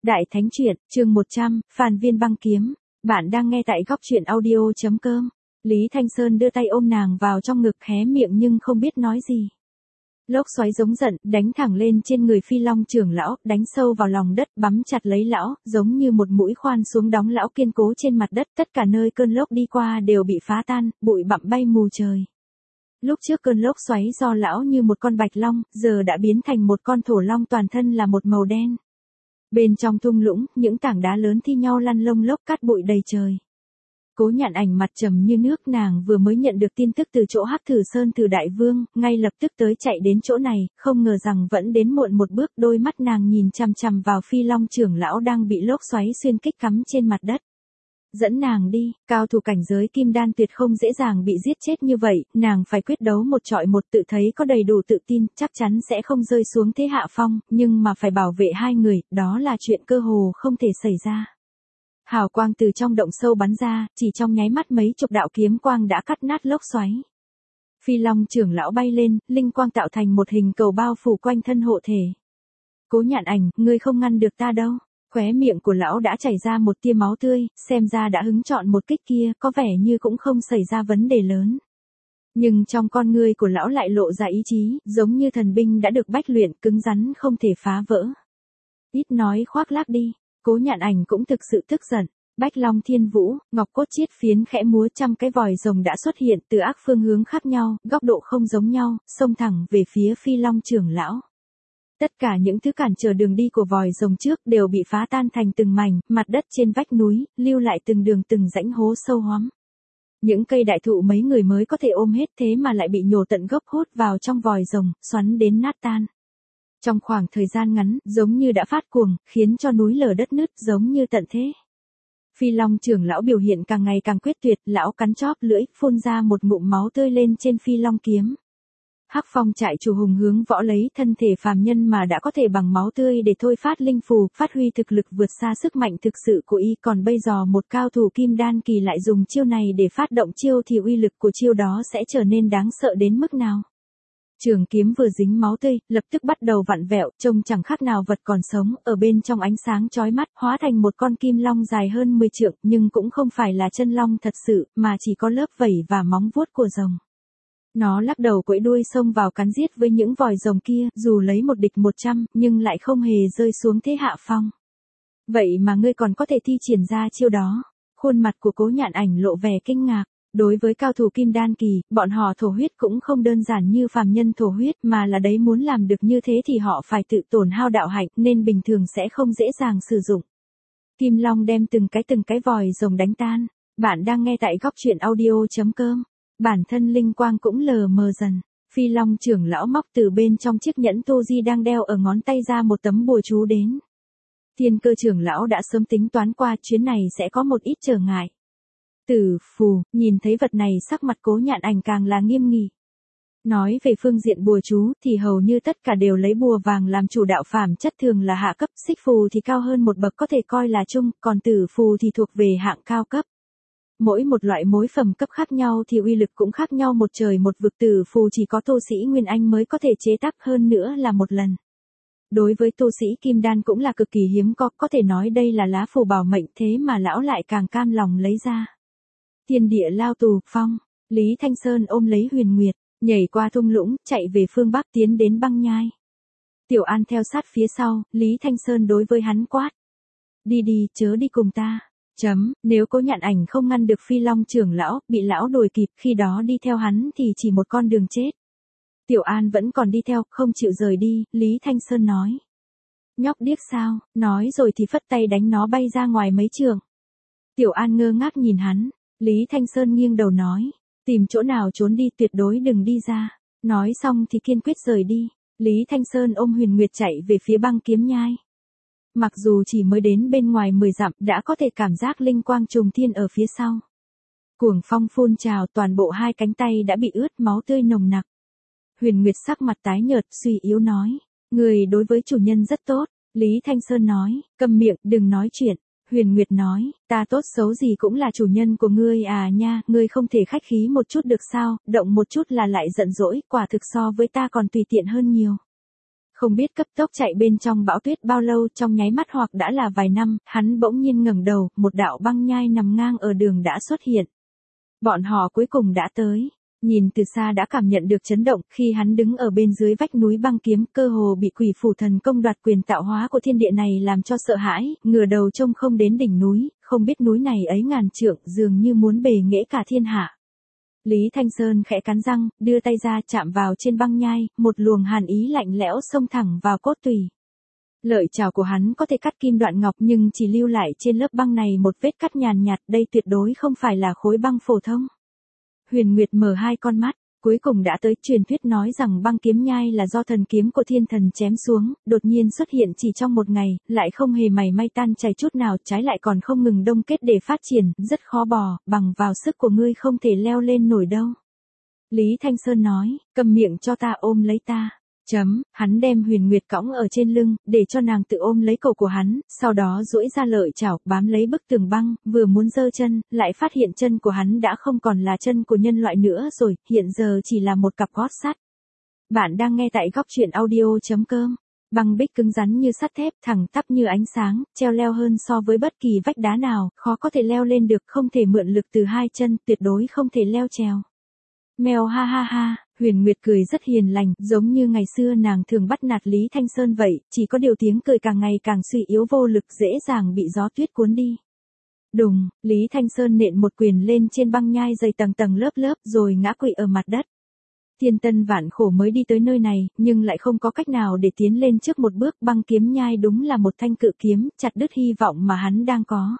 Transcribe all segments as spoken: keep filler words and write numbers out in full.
Đại Thánh Truyện, chương một trăm, Phàn Viên Băng Kiếm. Bạn đang nghe tại góc truyện audio chấm com. Lý Thanh Sơn đưa tay ôm nàng vào trong ngực, hé miệng nhưng không biết nói gì. Lốc xoáy giống giận, đánh thẳng lên trên người Phi Long trưởng lão, đánh sâu vào lòng đất, bắm chặt lấy lão, giống như một mũi khoan xuống đóng lão kiên cố trên mặt đất. Tất cả nơi cơn lốc đi qua đều bị phá tan, bụi bặm bay mù trời. Lúc trước cơn lốc xoáy do lão như một con bạch long, giờ đã biến thành một con thổ long, toàn thân là một màu đen. Bên trong thung lũng, những tảng đá lớn thi nhau lăn lông lốc, cát bụi đầy trời. Cố Nhạn Ảnh mặt trầm như nước, nàng vừa mới nhận được tin tức từ chỗ Hắc Thử Sơn Thử Đại Vương, ngay lập tức tới chạy đến chỗ này, không ngờ rằng vẫn đến muộn một bước. Đôi mắt nàng nhìn chằm chằm vào Phi Long trưởng lão đang bị lốc xoáy xuyên kích cắm trên mặt đất. Dẫn nàng đi, cao thủ cảnh giới kim đan tuyệt không dễ dàng bị giết chết như vậy, nàng phải quyết đấu một trọi một, tự thấy có đầy đủ tự tin, chắc chắn sẽ không rơi xuống thế hạ phong, nhưng mà phải bảo vệ hai người, đó là chuyện cơ hồ không thể xảy ra. Hào quang từ trong động sâu bắn ra, chỉ trong nháy mắt mấy chục đạo kiếm quang đã cắt nát lốc xoáy. Phi Long trưởng lão bay lên, linh quang tạo thành một hình cầu bao phủ quanh thân hộ thể. Cố Nhạn Ảnh, ngươi không ngăn được ta đâu. Khóe miệng của lão đã chảy ra một tia máu tươi, xem ra đã hứng chọn một kích kia, có vẻ như cũng không xảy ra vấn đề lớn. Nhưng trong con ngươi của lão lại lộ ra ý chí, giống như thần binh đã được bách luyện, cứng rắn không thể phá vỡ. Ít nói khoác lác đi, Cố Nhạn Ảnh cũng thực sự tức giận. Bách Long Thiên Vũ, ngọc cốt chiết phiến khẽ múa, trăm cái vòi rồng đã xuất hiện từ ác phương hướng khác nhau, góc độ không giống nhau, xông thẳng về phía Phi Long trưởng lão. Tất cả những thứ cản trở đường đi của vòi rồng trước đều bị phá tan thành từng mảnh, mặt đất trên vách núi, lưu lại từng đường từng rãnh hố sâu hoắm. Những cây đại thụ mấy người mới có thể ôm hết, thế mà lại bị nhổ tận gốc, hút vào trong vòi rồng, xoắn đến nát tan. Trong khoảng thời gian ngắn, giống như đã phát cuồng, khiến cho núi lở đất nứt, giống như tận thế. Phi Long trưởng lão biểu hiện càng ngày càng quyết tuyệt, lão cắn chóp lưỡi, phun ra một ngụm máu tươi lên trên Phi Long kiếm. Hắc Phong trại chủ hùng hướng võ lấy thân thể phàm nhân mà đã có thể bằng máu tươi để thôi phát linh phù, phát huy thực lực vượt xa sức mạnh thực sự của y, còn bây giờ một cao thủ kim đan kỳ lại dùng chiêu này để phát động chiêu thì uy lực của chiêu đó sẽ trở nên đáng sợ đến mức nào. Trường kiếm vừa dính máu tươi, lập tức bắt đầu vặn vẹo, trông chẳng khác nào vật còn sống, ở bên trong ánh sáng chói mắt, hóa thành một con kim long dài hơn mười trượng, nhưng cũng không phải là chân long thật sự, mà chỉ có lớp vảy và móng vuốt của rồng. Nó lắc đầu quẫy đuôi xông vào cắn giết với những vòi rồng kia, dù lấy một địch một trăm, nhưng lại không hề rơi xuống thế hạ phong. Vậy mà ngươi còn có thể thi triển ra chiêu đó. Khuôn mặt của Cố Nhạn Ảnh lộ vẻ kinh ngạc. Đối với cao thủ kim đan kỳ, bọn họ thổ huyết cũng không đơn giản như phàm nhân thổ huyết, mà là đấy muốn làm được như thế thì họ phải tự tổn hao đạo hạnh, nên bình thường sẽ không dễ dàng sử dụng. Kim Long đem từng cái từng cái vòi rồng đánh tan. Bạn đang nghe tại góc truyện audio chấm com. Bản thân linh quang cũng lờ mờ dần. Phi Long trưởng lão móc từ bên trong chiếc nhẫn Tô Di đang đeo ở ngón tay ra một tấm bùa chú đến. Thiên Cơ trưởng lão đã sớm tính toán qua chuyến này sẽ có một ít trở ngại. Tử phù, nhìn thấy vật này sắc mặt Cố Nhạn Ảnh càng là nghiêm nghị. Nói về phương diện bùa chú thì hầu như tất cả đều lấy bùa vàng làm chủ, đạo phàm chất thường là hạ cấp, xích phù thì cao hơn một bậc có thể coi là trung, còn tử phù thì thuộc về hạng cao cấp. Mỗi một loại mối phẩm cấp khác nhau thì uy lực cũng khác nhau một trời một vực. Tử phù chỉ có tu sĩ Nguyên Anh mới có thể chế tác, hơn nữa là một lần. Đối với tu sĩ Kim Đan cũng là cực kỳ hiếm có, có thể nói đây là lá phù bảo mệnh, thế mà lão lại càng cam lòng lấy ra. Thiên địa lao tù, phong, Lý Thanh Sơn ôm lấy Huyền Nguyệt, nhảy qua thung lũng, chạy về phương Bắc tiến đến băng nhai. Tiểu An theo sát phía sau, Lý Thanh Sơn đối với hắn quát. Đi đi, chớ đi cùng ta. Chấm, nếu Cố Nhạn Ảnh không ngăn được Phi Long trưởng lão, bị lão đuổi kịp, khi đó đi theo hắn thì chỉ một con đường chết. Tiểu An vẫn còn đi theo, không chịu rời đi, Lý Thanh Sơn nói. Nhóc điếc sao, nói rồi thì phất tay đánh nó bay ra ngoài mấy trường. Tiểu An ngơ ngác nhìn hắn, Lý Thanh Sơn nghiêng đầu nói. Tìm chỗ nào trốn đi, tuyệt đối đừng đi ra. Nói xong thì kiên quyết rời đi. Lý Thanh Sơn ôm Huyền Nguyệt chạy về phía băng kiếm nhai. Mặc dù chỉ mới đến bên ngoài mười dặm, đã có thể cảm giác linh quang trùng thiên ở phía sau. Cuồng phong phun trào, toàn bộ hai cánh tay đã bị ướt, máu tươi nồng nặc. Huyền Nguyệt sắc mặt tái nhợt, suy yếu nói. Người đối với chủ nhân rất tốt. Lý Thanh Sơn nói, câm miệng, đừng nói chuyện. Huyền Nguyệt nói, ta tốt xấu gì cũng là chủ nhân của ngươi à nha, ngươi không thể khách khí một chút được sao, động một chút là lại giận dỗi, quả thực so với ta còn tùy tiện hơn nhiều. Không biết cấp tốc chạy bên trong bão tuyết bao lâu, trong nháy mắt hoặc đã là vài năm, hắn bỗng nhiên ngẩng đầu, một đạo băng nhai nằm ngang ở đường đã xuất hiện. Bọn họ cuối cùng đã tới. Nhìn từ xa đã cảm nhận được chấn động, khi hắn đứng ở bên dưới vách núi băng kiếm, cơ hồ bị quỷ phủ thần công đoạt quyền tạo hóa của thiên địa này làm cho sợ hãi, ngửa đầu trông không đến đỉnh núi, không biết núi này ấy ngàn trượng, dường như muốn bề nghệ cả thiên hạ. Lý Thanh Sơn khẽ cắn răng, đưa tay ra chạm vào trên băng nhai, một luồng hàn ý lạnh lẽo xông thẳng vào cốt tủy. Lợi chảo của hắn có thể cắt kim đoạn ngọc nhưng chỉ lưu lại trên lớp băng này một vết cắt nhàn nhạt, đây tuyệt đối không phải là khối băng phổ thông. Huyền Nguyệt mở hai con mắt, cuối cùng đã tới. Truyền thuyết nói rằng băng kiếm nhai là do thần kiếm của thiên thần chém xuống, đột nhiên xuất hiện chỉ trong một ngày, lại không hề mảy may tan chảy chút nào, trái lại còn không ngừng đông kết để phát triển, rất khó bò, bằng vào sức của ngươi không thể leo lên nổi đâu. Lý Thanh Sơn nói, cầm miệng cho ta, ôm lấy ta. Chấm, hắn đem Huyền Nguyệt cõng ở trên lưng, để cho nàng tự ôm lấy cổ của hắn, sau đó duỗi ra lợi chảo, bám lấy bức tường băng, vừa muốn giơ chân, lại phát hiện chân của hắn đã không còn là chân của nhân loại nữa rồi, hiện giờ chỉ là một cặp gót sắt. Bạn đang nghe tại góc truyện audio.com. Băng bích cứng rắn như sắt thép, thẳng tắp như ánh sáng, treo leo hơn so với bất kỳ vách đá nào, khó có thể leo lên được, không thể mượn lực từ hai chân, tuyệt đối không thể leo trèo. Mèo ha ha ha. Huyền Nguyệt cười rất hiền lành, giống như ngày xưa nàng thường bắt nạt Lý Thanh Sơn vậy, chỉ có điều tiếng cười càng ngày càng suy yếu vô lực, dễ dàng bị gió tuyết cuốn đi. Đùng, Lý Thanh Sơn nện một quyền lên trên băng nhai dày tầng tầng lớp lớp rồi ngã quỵ ở mặt đất. Thiên tân vạn khổ mới đi tới nơi này, nhưng lại không có cách nào để tiến lên trước một bước. Băng kiếm nhai đúng là một thanh cự kiếm, chặt đứt hy vọng mà hắn đang có.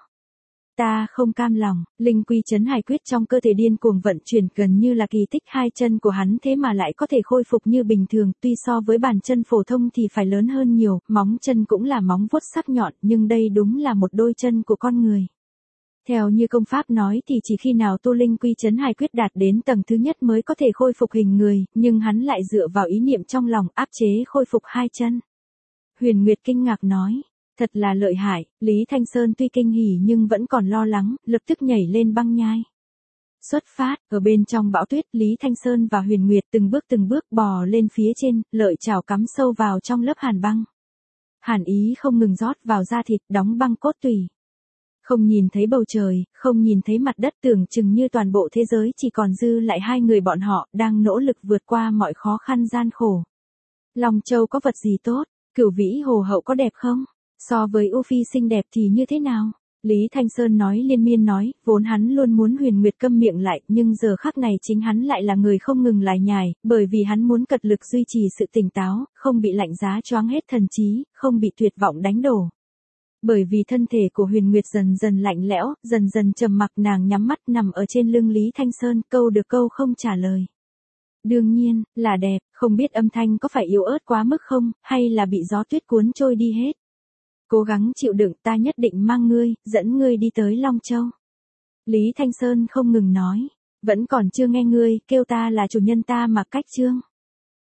Ta không cam lòng, linh quy chấn hải quyết trong cơ thể điên cuồng vận chuyển, gần như là kỳ tích. Hai chân của hắn thế mà lại có thể khôi phục như bình thường, tuy so với bàn chân phổ thông thì phải lớn hơn nhiều, móng chân cũng là móng vuốt sắc nhọn, nhưng đây đúng là một đôi chân của con người. Theo như công pháp nói thì chỉ khi nào tu linh quy chấn hải quyết đạt đến tầng thứ nhất mới có thể khôi phục hình người, nhưng hắn lại dựa vào ý niệm trong lòng áp chế khôi phục hai chân. Huyền Nguyệt kinh ngạc nói. Thật là lợi hại. Lý Thanh Sơn tuy kinh hỉ nhưng vẫn còn lo lắng, lập tức nhảy lên băng nhai. Xuất phát, ở bên trong bão tuyết, Lý Thanh Sơn và Huyền Nguyệt từng bước từng bước bò lên phía trên, lợi chảo cắm sâu vào trong lớp hàn băng. Hàn ý không ngừng rót vào da thịt, đóng băng cốt tủy. Không nhìn thấy bầu trời, không nhìn thấy mặt đất, tưởng chừng như toàn bộ thế giới chỉ còn dư lại hai người bọn họ, đang nỗ lực vượt qua mọi khó khăn gian khổ. Long Châu có vật gì tốt? Cửu Vĩ Hồ Hậu có đẹp không? So với U Phi xinh đẹp thì như thế nào? Lý Thanh Sơn nói liên miên nói, vốn hắn luôn muốn Huyền Nguyệt câm miệng lại, nhưng giờ khắc này chính hắn lại là người không ngừng lải nhải, bởi vì hắn muốn cật lực duy trì sự tỉnh táo, không bị lạnh giá choáng hết thần trí, không bị tuyệt vọng đánh đổ. Bởi vì thân thể của Huyền Nguyệt dần dần lạnh lẽo, dần dần trầm mặc, nàng nhắm mắt nằm ở trên lưng Lý Thanh Sơn, câu được câu không trả lời. Đương nhiên, là đẹp, không biết âm thanh có phải yếu ớt quá mức không, hay là bị gió tuyết cuốn trôi đi hết. Cố gắng chịu đựng, ta nhất định mang ngươi, dẫn ngươi đi tới Long Châu. Lý Thanh Sơn không ngừng nói, vẫn còn chưa nghe ngươi, kêu ta là chủ nhân ta mà cách chương.